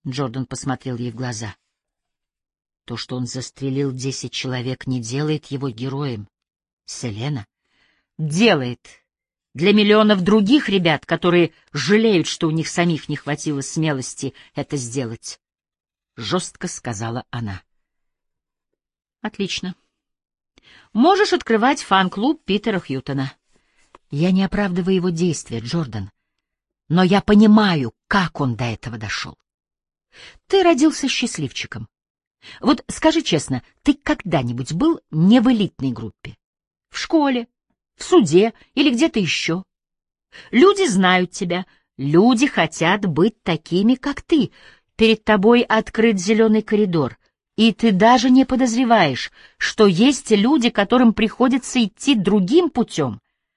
Джордан посмотрел ей в глаза. То, что он застрелил 10 человек, не делает его героем. Селена делает для миллионов других ребят, которые жалеют, что у них самих не хватило смелости это сделать. Жестко сказала она. Отлично. Можешь открывать фан-клуб Питера Хьютона. Я не оправдываю его действия, Джордан, но я понимаю, как он до этого дошел. Ты родился счастливчиком. Вот скажи честно, ты когда-нибудь был не в элитной группе? В школе, в суде или где-то еще? Люди знают тебя, люди хотят быть такими, как ты. Перед тобой открыт зеленый коридор, и ты даже не подозреваешь, что есть люди, которым приходится идти другим путем.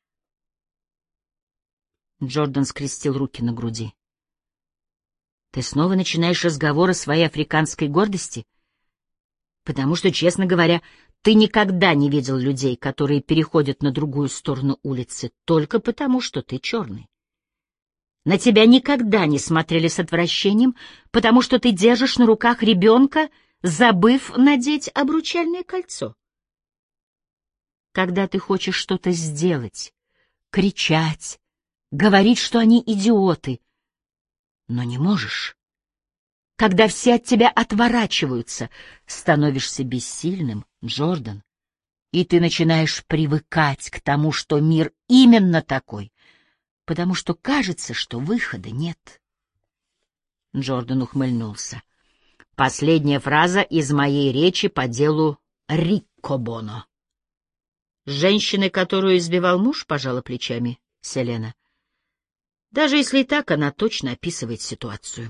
Джордан скрестил руки на груди. Ты снова начинаешь разговор о своей африканской гордости? Потому что, честно говоря, ты никогда не видел людей, которые переходят на другую сторону улицы, только потому, что ты черный. На тебя никогда не смотрели с отвращением, потому что ты держишь на руках ребенка, забыв надеть обручальное кольцо. Когда ты хочешь что-то сделать, кричать, говорить, что они идиоты, но не можешь. Когда все от тебя отворачиваются, становишься бессильным, Джордан, и ты начинаешь привыкать к тому, что мир именно такой, потому что кажется, что выхода нет. Джордан ухмыльнулся. Последняя фраза из моей речи по делу Риккобоно. Женщины, которую избивал муж, пожала плечами Селена. Даже если и так, она точно описывает ситуацию.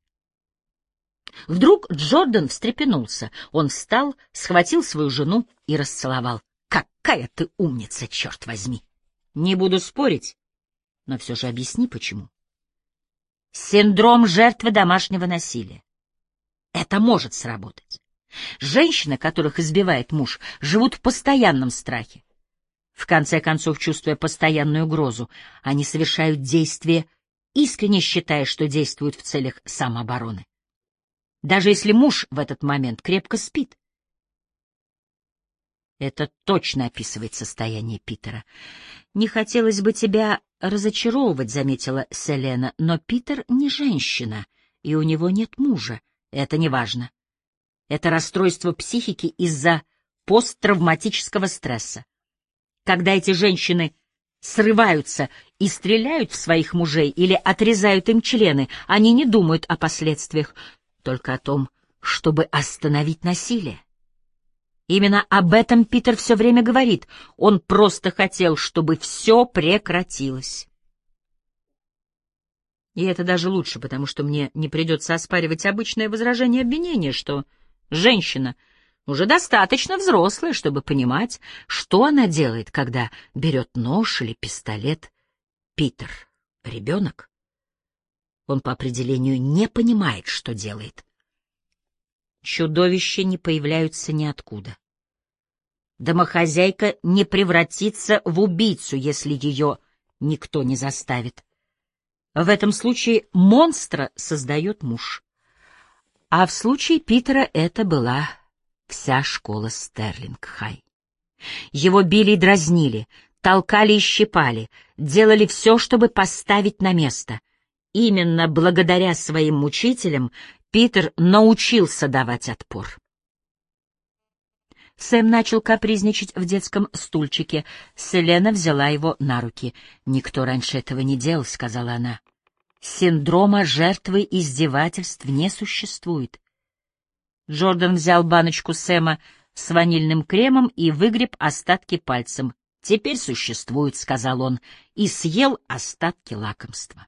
Вдруг Джордан встрепенулся. Он встал, схватил свою жену и расцеловал. «Какая ты умница, черт возьми!» «Не буду спорить, но все же объясни, почему». Синдром жертвы домашнего насилия. Это может сработать. Женщины, которых избивает муж, живут в постоянном страхе. В конце концов, чувствуя постоянную угрозу, они совершают действия, искренне считая, что действуют в целях самообороны. Даже если муж в этот момент крепко спит. Это точно описывает состояние Питера. «Не хотелось бы тебя разочаровывать», — заметила Селена, «но Питер не женщина, и у него нет мужа. Это не важно. Это расстройство психики из-за посттравматического стресса. Когда эти женщины срываются и стреляют в своих мужей или отрезают им члены, они не думают о последствиях, только о том, чтобы остановить насилие. Именно об этом Питер все время говорит. Он просто хотел, чтобы все прекратилось. И это даже лучше, потому что мне не придется оспаривать обычное возражение обвинения, что женщина уже достаточно взрослая, чтобы понимать, что она делает, когда берет нож или пистолет. Питер — ребенок. Он по определению не понимает, что делает. Чудовища не появляются ниоткуда. Домохозяйка не превратится в убийцу, если ее никто не заставит. В этом случае монстра создает муж. А в случае Питера это была вся школа Стерлинг-Хай. Его били и дразнили, толкали и щипали, делали все, чтобы поставить на место. Именно благодаря своим мучителям Питер научился давать отпор. Сэм начал капризничать в детском стульчике. Селена взяла его на руки. «Никто раньше этого не делал», — сказала она. «Синдрома жертвы издевательств не существует». Джордан взял баночку Сэма с ванильным кремом и выгреб остатки пальцем. «Теперь существует», — сказал он, и съел остатки лакомства.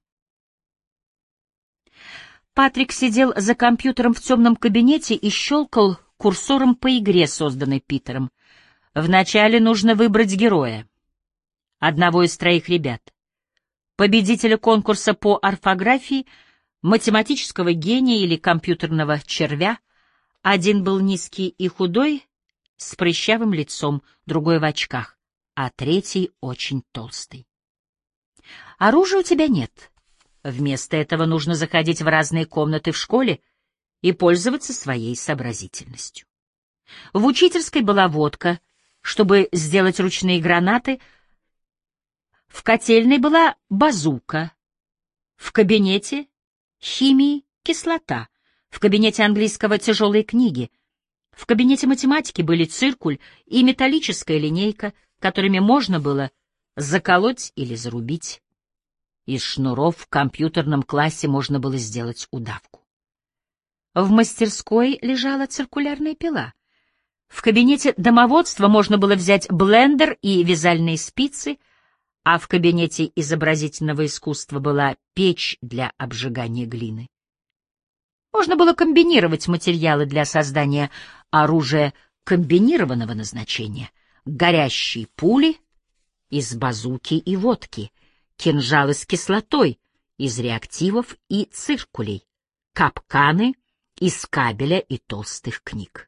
Патрик сидел за компьютером в темном кабинете и щелкал курсором по игре, созданной Питером. Вначале нужно выбрать героя, одного из 3 ребят, победителя конкурса по орфографии, математического гения или компьютерного червя. Один был низкий и худой, с прыщавым лицом, другой в очках, а 3 очень толстый. Оружия у тебя нет. Вместо этого нужно заходить в разные комнаты в школе и пользоваться своей сообразительностью. В учительской была водка, чтобы сделать ручные гранаты, в котельной была базука, в кабинете химии кислота, в кабинете английского тяжелые книги, в кабинете математики были циркуль и металлическая линейка, которыми можно было заколоть или зарубить. Из шнуров в компьютерном классе можно было сделать удавку. В мастерской лежала циркулярная пила. В кабинете домоводства можно было взять блендер и вязальные спицы, а в кабинете изобразительного искусства была печь для обжигания глины. Можно было комбинировать материалы для создания оружия комбинированного назначения: горящие пули из базуки и водки, кинжалы с кислотой из реактивов и циркулей, капканы из кабеля и толстых книг.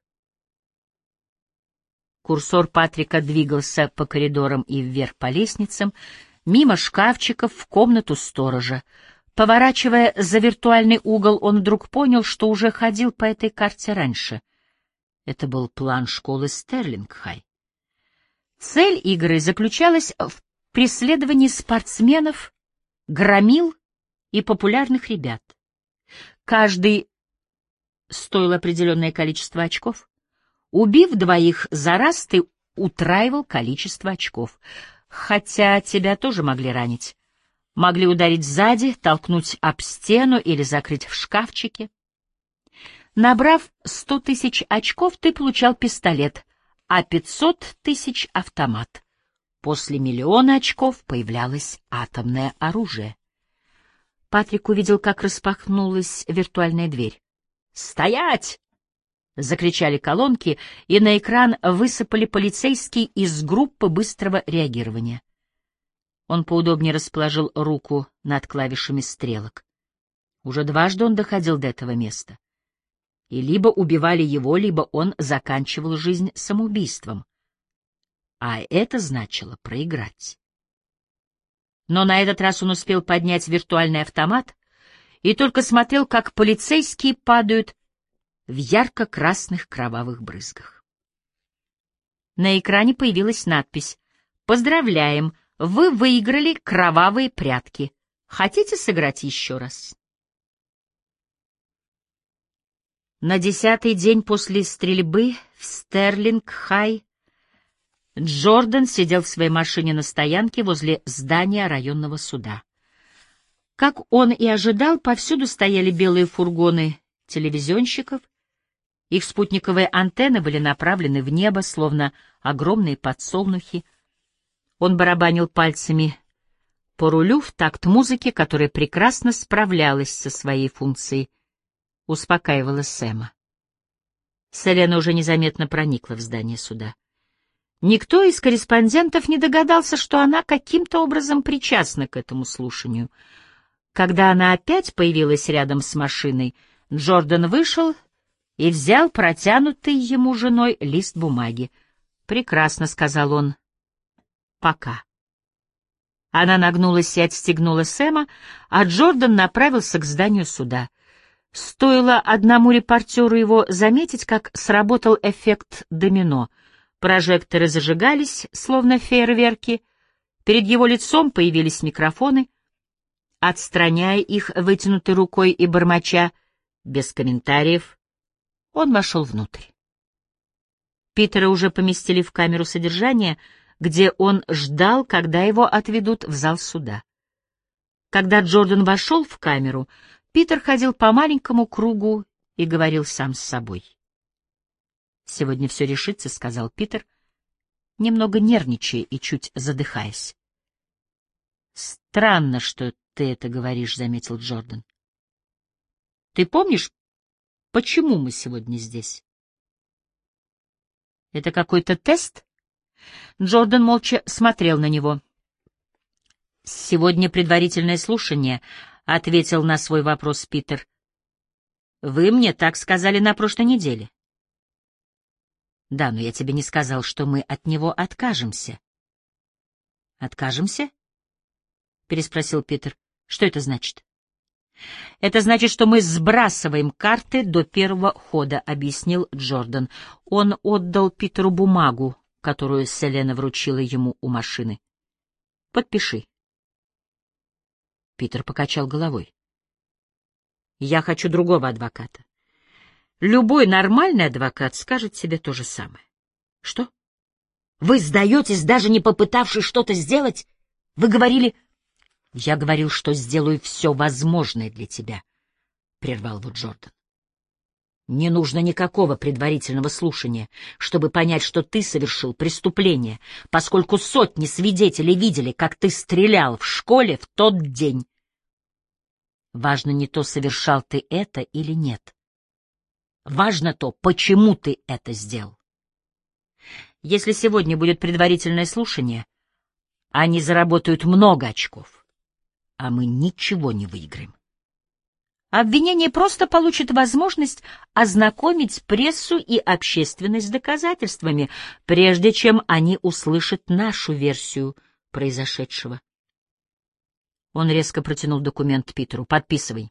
Курсор Патрика двигался по коридорам и вверх по лестницам, мимо шкафчиков в комнату сторожа. Поворачивая за виртуальный угол, он вдруг понял, что уже ходил по этой карте раньше. Это был план школы Стерлинг-Хай. Цель игры заключалась в преследовании спортсменов, громил и популярных ребят. Каждый стоил определенное количество очков. Убив двоих за раз, ты утраивал количество очков. Хотя тебя тоже могли ранить. Могли ударить сзади, толкнуть об стену или закрыть в шкафчике. Набрав 100 тысяч очков, ты получал пистолет, а 500 тысяч — автомат. После 1 000 000 очков появлялось атомное оружие. Патрик увидел, как распахнулась виртуальная дверь. «Стоять!» — закричали колонки, и на экран высыпали полицейские из группы быстрого реагирования. Он поудобнее расположил руку над клавишами стрелок. Уже дважды он доходил до этого места. И либо убивали его, либо он заканчивал жизнь самоубийством. А это значило проиграть. Но на этот раз он успел поднять виртуальный автомат и только смотрел, как полицейские падают в ярко-красных кровавых брызгах. На экране появилась надпись: «Поздравляем! Вы выиграли кровавые прятки. Хотите сыграть еще раз?» На 10-й день после стрельбы в Стерлинг-Хай Джордан сидел в своей машине на стоянке возле здания районного суда. Как он и ожидал, повсюду стояли белые фургоны телевизионщиков. Их спутниковые антенны были направлены в небо, словно огромные подсолнухи. Он барабанил пальцами по рулю в такт музыки, которая прекрасно справлялась со своей функцией, успокаивала Сэма. Селена уже незаметно проникла в здание суда. Никто из корреспондентов не догадался, что она каким-то образом причастна к этому слушанию. Когда она опять появилась рядом с машиной, Джордан вышел и взял протянутый ему женой лист бумаги. «Прекрасно», — сказал он. «Пока». Она нагнулась и отстегнула Сэма, а Джордан направился к зданию суда. Стоило одному репортеру его заметить, как сработал эффект домино. Прожекторы зажигались, словно фейерверки. Перед его лицом появились микрофоны. Отстраняя их вытянутой рукой и бормоча, без комментариев, он вошел внутрь. Питера уже поместили в камеру содержания, где он ждал, когда его отведут в зал суда. Когда Джордан вошел в камеру, Питер ходил по маленькому кругу и говорил сам с собой. «Сегодня все решится», — сказал Питер, немного нервничая и чуть задыхаясь. «Странно, что ты это говоришь», — заметил Джордан. «Ты помнишь, почему мы сегодня здесь?» «Это какой-то тест?» Джордан молча смотрел на него. «Сегодня предварительное слушание», — ответил на свой вопрос Питер. «Вы мне так сказали на прошлой неделе». «Да, но я тебе не сказал, что мы от него откажемся». «Откажемся?» — переспросил Питер. «Что это значит?» «Это значит, что мы сбрасываем карты до первого хода», — объяснил Джордан. Он отдал Питеру бумагу, которую Селена вручила ему у машины. «Подпиши». Питер покачал головой. «Я хочу другого адвоката. Любой нормальный адвокат скажет себе то же самое». «Что? Вы сдаетесь, даже не попытавшись что-то сделать? Вы говорили...» «Я говорил, что сделаю все возможное для тебя», — прервал его Джордан. «Не нужно никакого предварительного слушания, чтобы понять, что ты совершил преступление, поскольку сотни свидетелей видели, как ты стрелял в школе в тот день. Важно не то, совершал ты это или нет. Важно то, почему ты это сделал. Если сегодня будет предварительное слушание, они заработают много очков, а мы ничего не выиграем. Обвинение просто получит возможность ознакомить прессу и общественность с доказательствами, прежде чем они услышат нашу версию произошедшего». Он резко протянул документ Питеру. «Подписывай».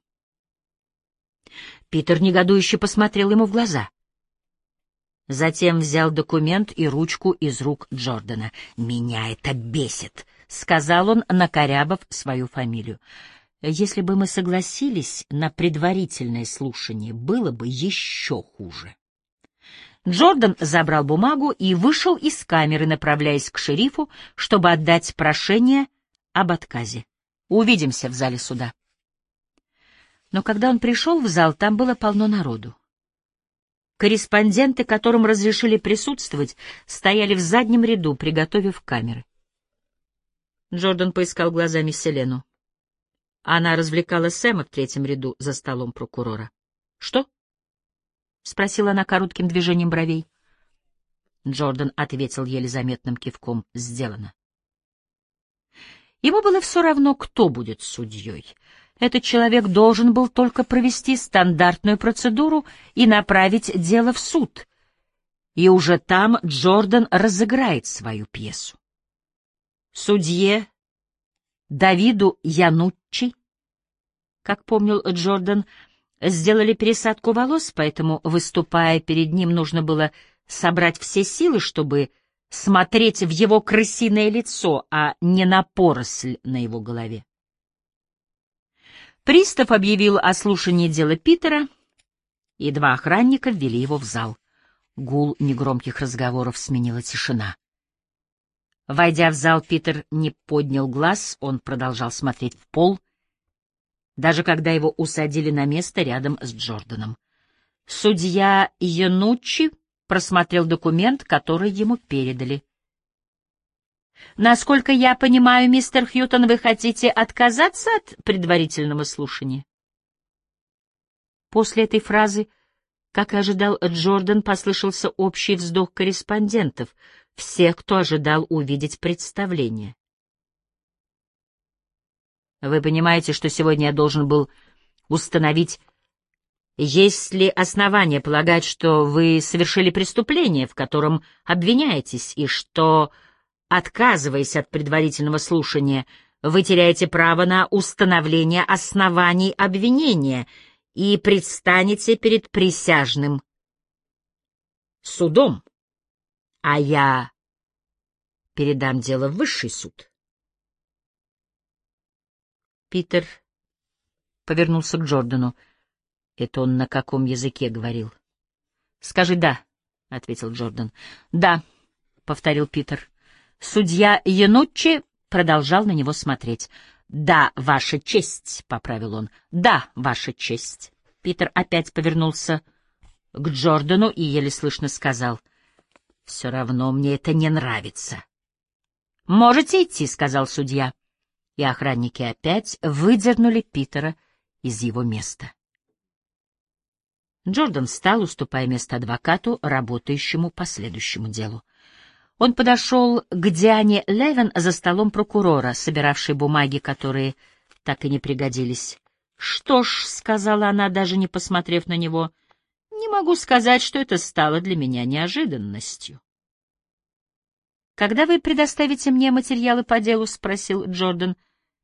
Питер негодующе посмотрел ему в глаза. Затем взял документ и ручку из рук Джордана. «Меня это бесит», — сказал он, накорябав свою фамилию. «Если бы мы согласились на предварительное слушание, было бы еще хуже». Джордан забрал бумагу и вышел из камеры, направляясь к шерифу, чтобы отдать прошение об отказе. «Увидимся в зале суда». Но когда он пришел в зал, там было полно народу. Корреспонденты, которым разрешили присутствовать, стояли в заднем ряду, приготовив камеры. Джордан поискал глазами Селену. Она развлекала Сэма в третьем ряду за столом прокурора. «Что?» — спросила она коротким движением бровей. Джордан ответил еле заметным кивком. «Сделано». Ему было все равно, кто будет судьей. Этот человек должен был только провести стандартную процедуру и направить дело в суд. И уже там Джордан разыграет свою пьесу. Судье Давиду Януччи, как помнил Джордан, сделали пересадку волос, поэтому, выступая перед ним, нужно было собрать все силы, чтобы смотреть в его крысиное лицо, а не на поросль на его голове. Пристав объявил о слушании дела Питера, и два охранника ввели его в зал. Гул негромких разговоров сменила тишина. Войдя в зал, Питер не поднял глаз, он продолжал смотреть в пол, даже когда его усадили на место рядом с Джорданом. Судья Януччи просмотрел документ, который ему передали. «Насколько я понимаю, мистер Хьютон, вы хотите отказаться от предварительного слушания?» После этой фразы, как и ожидал Джордан, послышался общий вздох корреспондентов, всех, кто ожидал увидеть представление. «Вы понимаете, что сегодня я должен был установить, есть ли основания полагать, что вы совершили преступление, в котором обвиняетесь, и что, отказываясь от предварительного слушания, вы теряете право на установление оснований обвинения и предстанете перед присяжным судом, а я передам дело в высший суд». Питер повернулся к Джордану. Это он на каком языке говорил? «Скажи «да», — ответил Джордан. «Да», — повторил Питер. Судья Януччи продолжал на него смотреть. «Да, Ваша честь», — поправил он. «Да, Ваша честь». Питер опять повернулся к Джордану и еле слышно сказал: «Все равно мне это не нравится». «Можете идти», — сказал судья. И охранники опять выдернули Питера из его места. Джордан встал, уступая место адвокату, работающему по следующему делу. Он подошел к Диане Левин за столом прокурора, собиравшей бумаги, которые так и не пригодились. «Что ж», — сказала она, даже не посмотрев на него, — «не могу сказать, что это стало для меня неожиданностью». «Когда вы предоставите мне материалы по делу?» — спросил Джордан.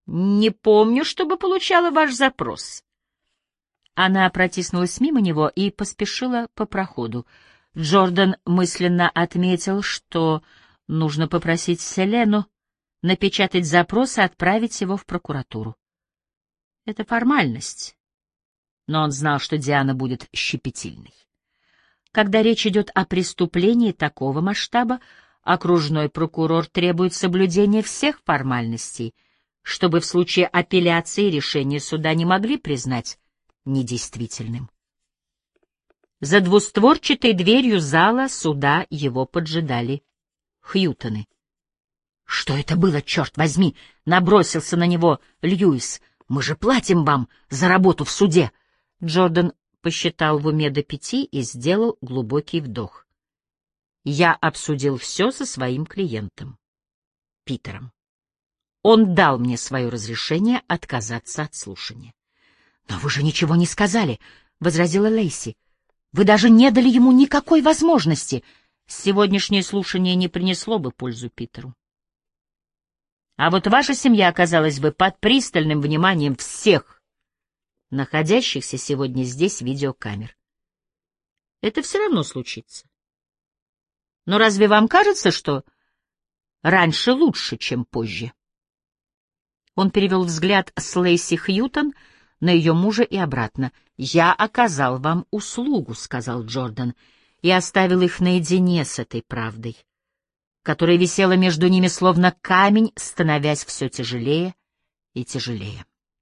«Не помню, чтобы получала ваш запрос». Она протиснулась мимо него и поспешила по проходу. Джордан мысленно отметил, что нужно попросить Селену напечатать запрос и отправить его в прокуратуру. Это формальность, но он знал, что Диана будет щепетильной. Когда речь идет о преступлении такого масштаба, окружной прокурор требует соблюдения всех формальностей, чтобы в случае апелляции решение суда не могли признать недействительным. За двустворчатой дверью зала суда его поджидали Хьютоны. «Что это было, черт возьми?» — набросился на него Льюис. «Мы же платим вам за работу в суде!» Джордан посчитал в уме до 5 и сделал глубокий вдох. «Я обсудил все со своим клиентом, Питером. Он дал мне свое разрешение отказаться от слушания». «Но вы же ничего не сказали», — возразила Лейси. «Вы даже не дали ему никакой возможности. Сегодняшнее слушание не принесло бы пользу Питеру. А вот ваша семья оказалась бы под пристальным вниманием всех находящихся сегодня здесь видеокамер. Это все равно случится. Но разве вам кажется, что раньше лучше, чем позже?» Он перевел взгляд с Лейси Хьютон на ее мужа и обратно. «Я оказал вам услугу», — сказал Джордан, и оставил их наедине с этой правдой, которая висела между ними словно камень, становясь все тяжелее и тяжелее.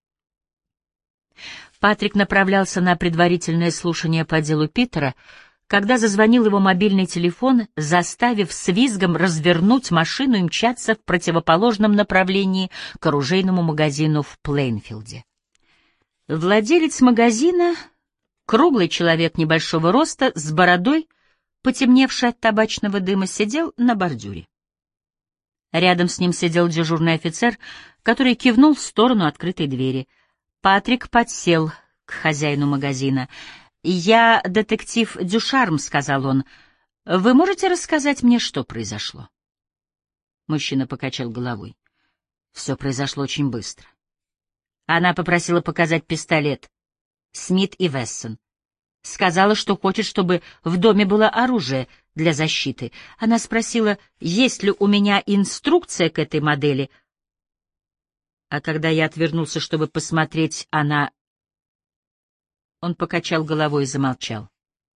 Патрик направлялся на предварительное слушание по делу Питера, когда зазвонил его мобильный телефон, заставив с визгом развернуть машину и мчаться в противоположном направлении к оружейному магазину в Плейнфилде. Владелец магазина, круглый человек небольшого роста, с бородой, потемневший от табачного дыма, сидел на бордюре. Рядом с ним сидел дежурный офицер, который кивнул в сторону открытой двери. Патрик подсел к хозяину магазина. «Я детектив Дюшарм», — сказал он. «Вы можете рассказать мне, что произошло?» Мужчина покачал головой. «Все произошло очень быстро. Она попросила показать пистолет. Смит и Вессон. Сказала, что хочет, чтобы в доме было оружие для защиты. Она спросила, есть ли у меня инструкция к этой модели. А когда я отвернулся, чтобы посмотреть, она... Он покачал головой и замолчал.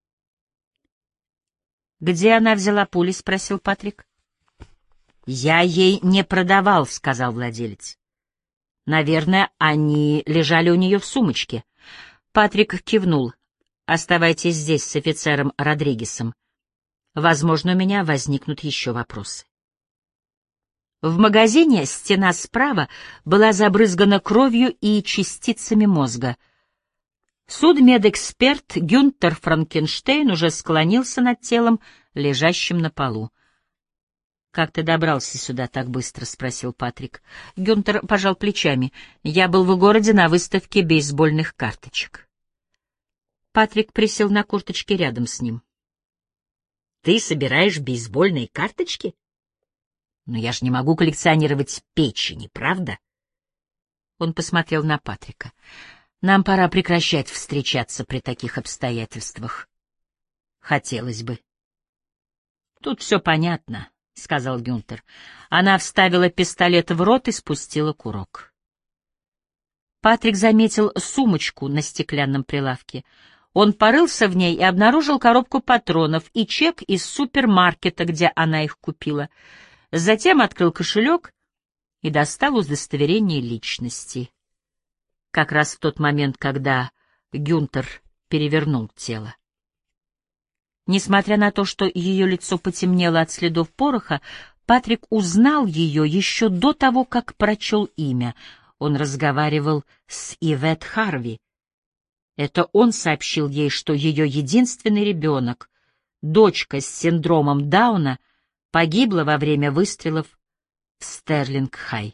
«Где она взяла пули?» — спросил Патрик. «Я ей не продавал», — сказал владелец. «Наверное, они лежали у нее в сумочке». Патрик кивнул. «Оставайтесь здесь с офицером Родригесом. Возможно, у меня возникнут еще вопросы». В магазине стена справа была забрызгана кровью и частицами мозга. Судмедэксперт Гюнтер Франкенштейн уже склонился над телом, лежащим на полу. «Как ты добрался сюда так быстро?» — спросил Патрик. Гюнтер пожал плечами. «Я был в городе на выставке бейсбольных карточек». Патрик присел на корточки рядом с ним. «Ты собираешь бейсбольные карточки? Но я же не могу коллекционировать печени, правда?» Он посмотрел на Патрика. «Нам пора прекращать встречаться при таких обстоятельствах. Хотелось бы». «Тут все понятно», — сказал Гюнтер. Она вставила пистолет в рот и спустила курок. Патрик заметил сумочку на стеклянном прилавке. Он порылся в ней и обнаружил коробку патронов и чек из супермаркета, где она их купила. Затем открыл кошелек и достал удостоверение личности. Как раз в тот момент, когда Гюнтер перевернул тело. Несмотря на то, что ее лицо потемнело от следов пороха, Патрик узнал ее еще до того, как прочел имя. Он разговаривал с Ивет Харви. Это он сообщил ей, что ее единственный ребенок, дочка с синдромом Дауна, погибла во время выстрелов в Стерлинг-Хай.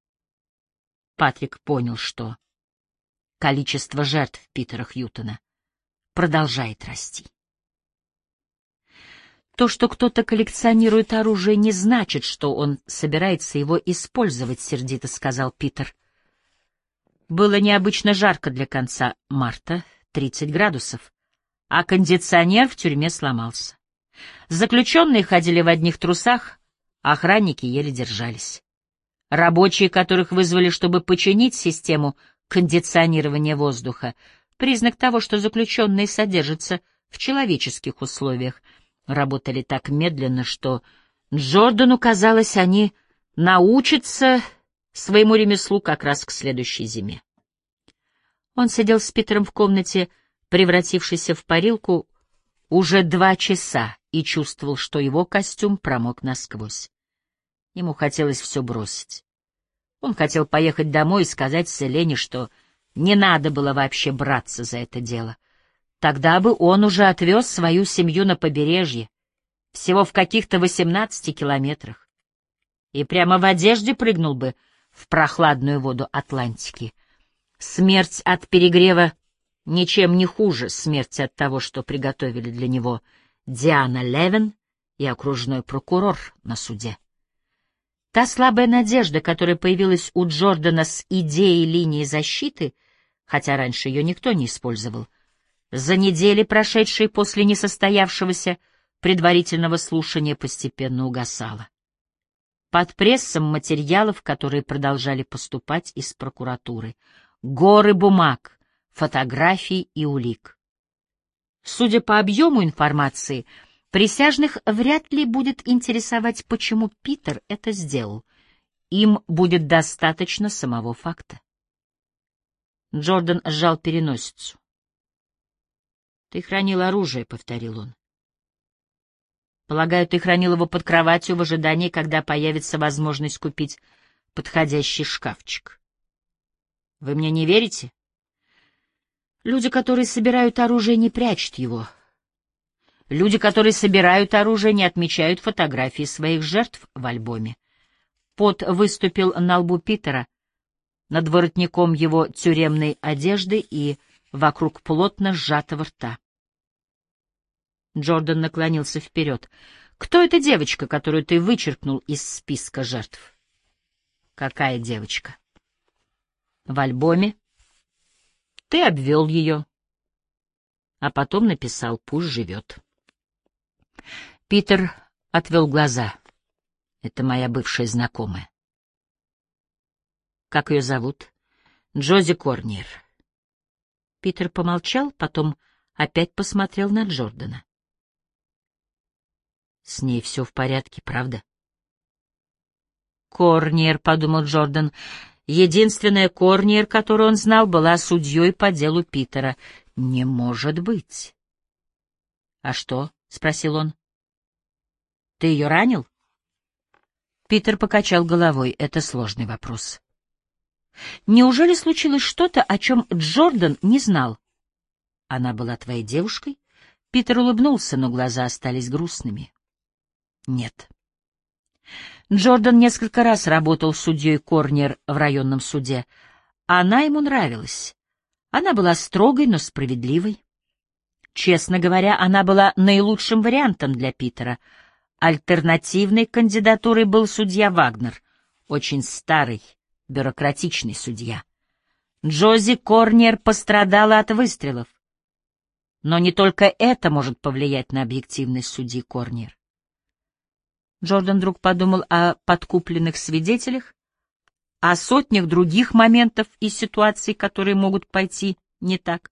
Патрик понял, что количество жертв Питера Хьютона продолжает расти. То, что кто-то коллекционирует оружие, не значит, что он собирается его использовать, — сердито сказал Питер. Было необычно жарко для конца марта, 30 градусов, а кондиционер в тюрьме сломался. Заключенные ходили в одних трусах, а охранники еле держались. Рабочие, которых вызвали, чтобы починить систему кондиционирования воздуха, признак того, что заключенные содержатся в человеческих условиях, работали так медленно, что Джордану казалось, они научатся своему ремеслу как раз к следующей зиме. Он сидел с Питером в комнате, превратившейся в парилку, уже 2 часа и чувствовал, что его костюм промок насквозь. Ему хотелось все бросить. Он хотел поехать домой и сказать Селене, что не надо было вообще браться за это дело. Тогда бы он уже отвез свою семью на побережье, всего в каких-то 18 километрах, и прямо в одежде прыгнул бы в прохладную воду Атлантики. Смерть от перегрева ничем не хуже смерти от того, что приготовили для него Диана Левин и окружной прокурор на суде. Та слабая надежда, которая появилась у Джордана с идеей линии защиты, хотя раньше ее никто не использовал, за недели, прошедшие после несостоявшегося предварительного слушания, постепенно угасала. Под прессом материалов, которые продолжали поступать из прокуратуры, горы бумаг, фотографий и улик. Судя по объему информации, присяжных вряд ли будет интересовать, почему Питер это сделал. Им будет достаточно самого факта. Джордан сжал переносицу. «Ты хранил оружие», — повторил он. «Полагаю, ты хранил его под кроватью в ожидании, когда появится возможность купить подходящий шкафчик. Вы мне не верите? Люди, которые собирают оружие, не прячут его. Люди, которые собирают оружие, не отмечают фотографии своих жертв в альбоме». Пот выступил на лбу Питера, над воротником его тюремной одежды и вокруг плотно сжатого рта. Джордан наклонился вперед. «Кто эта девочка, которую ты вычеркнул из списка жертв?» «Какая девочка?» «В альбоме. Ты обвел ее, а потом написал «Пусть живет». Питер отвел глаза. «Это моя бывшая знакомая». «Как ее зовут?» «Джози Корнер». Питер помолчал, потом опять посмотрел на Джордана. «С ней все в порядке, правда?» «Корнер», — подумал Джордан. Единственная Корнер, которую он знал, была судьей по делу Питера. «Не может быть». «А что?» — спросил он. «Ты ее ранил?» Питер покачал головой. «Это сложный вопрос». «Неужели случилось что-то, о чем Джордан не знал?» «Она была твоей девушкой?» Питер улыбнулся, но глаза остались грустными. «Нет». Джордан несколько раз работал судьей Корнер в районном суде. Она ему нравилась. Она была строгой, но справедливой. Честно говоря, она была наилучшим вариантом для Питера. Альтернативной кандидатурой был судья Вагнер, очень старый, бюрократичный судья. Джози Корнер пострадала от выстрелов. Но не только это может повлиять на объективность судьи Корнер. Джордан вдруг подумал о подкупленных свидетелях, о сотнях других моментов и ситуаций, которые могут пойти не так.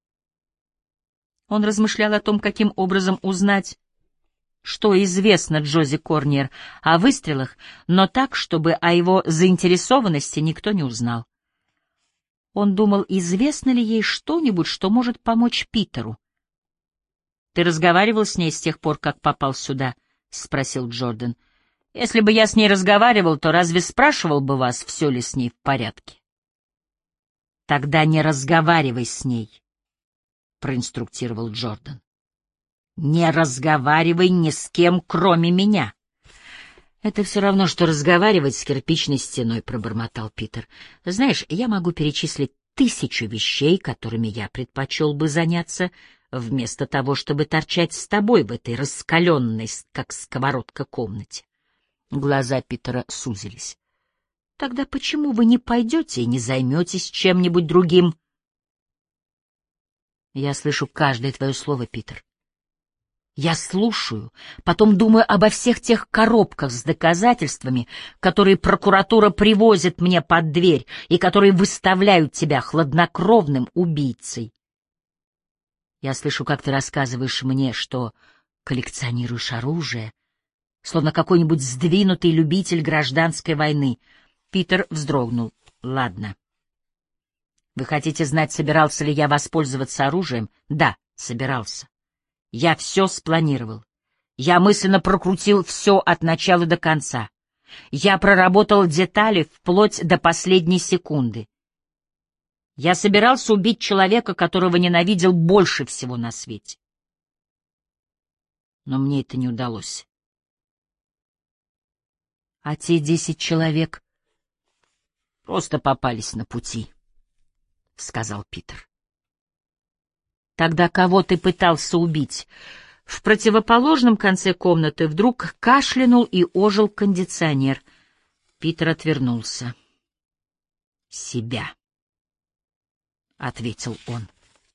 Он размышлял о том, каким образом узнать, что известно Джози Корнер о выстрелах, но так, чтобы о его заинтересованности никто не узнал. Он думал, известно ли ей что-нибудь, что может помочь Питеру. «Ты разговаривал с ней с тех пор, как попал сюда?» — спросил Джордан. «Если бы я с ней разговаривал, то разве спрашивал бы вас, все ли с ней в порядке?» «Тогда не разговаривай с ней», — проинструктировал Джордан. «Не разговаривай ни с кем, кроме меня». «Это все равно, что разговаривать с кирпичной стеной», — пробормотал Питер. «Знаешь, я могу перечислить 1000 вещей, которыми я предпочел бы заняться, вместо того, чтобы торчать с тобой в этой раскаленной, как сковородка, комнате». Глаза Питера сузились. Тогда почему вы не пойдете и не займетесь чем-нибудь другим? Я слышу каждое твое слово, Питер. Я слушаю, потом думаю обо всех тех коробках с доказательствами, которые прокуратура привозит мне под дверь и которые выставляют тебя хладнокровным убийцей. Я слышу, как ты рассказываешь мне, что коллекционируешь оружие, словно какой-нибудь сдвинутый любитель гражданской войны. Питер вздрогнул. Ладно. Вы хотите знать, собирался ли я воспользоваться оружием? Да, собирался. Я все спланировал. Я мысленно прокрутил все от начала до конца. Я проработал детали вплоть до последней секунды. Я собирался убить человека, которого ненавидел больше всего на свете. Но мне это не удалось. А те 10 человек просто попались на пути, — сказал Питер. Тогда кого ты пытался убить? В противоположном конце комнаты вдруг кашлянул и ожил кондиционер. Питер отвернулся. «Себя», — ответил он.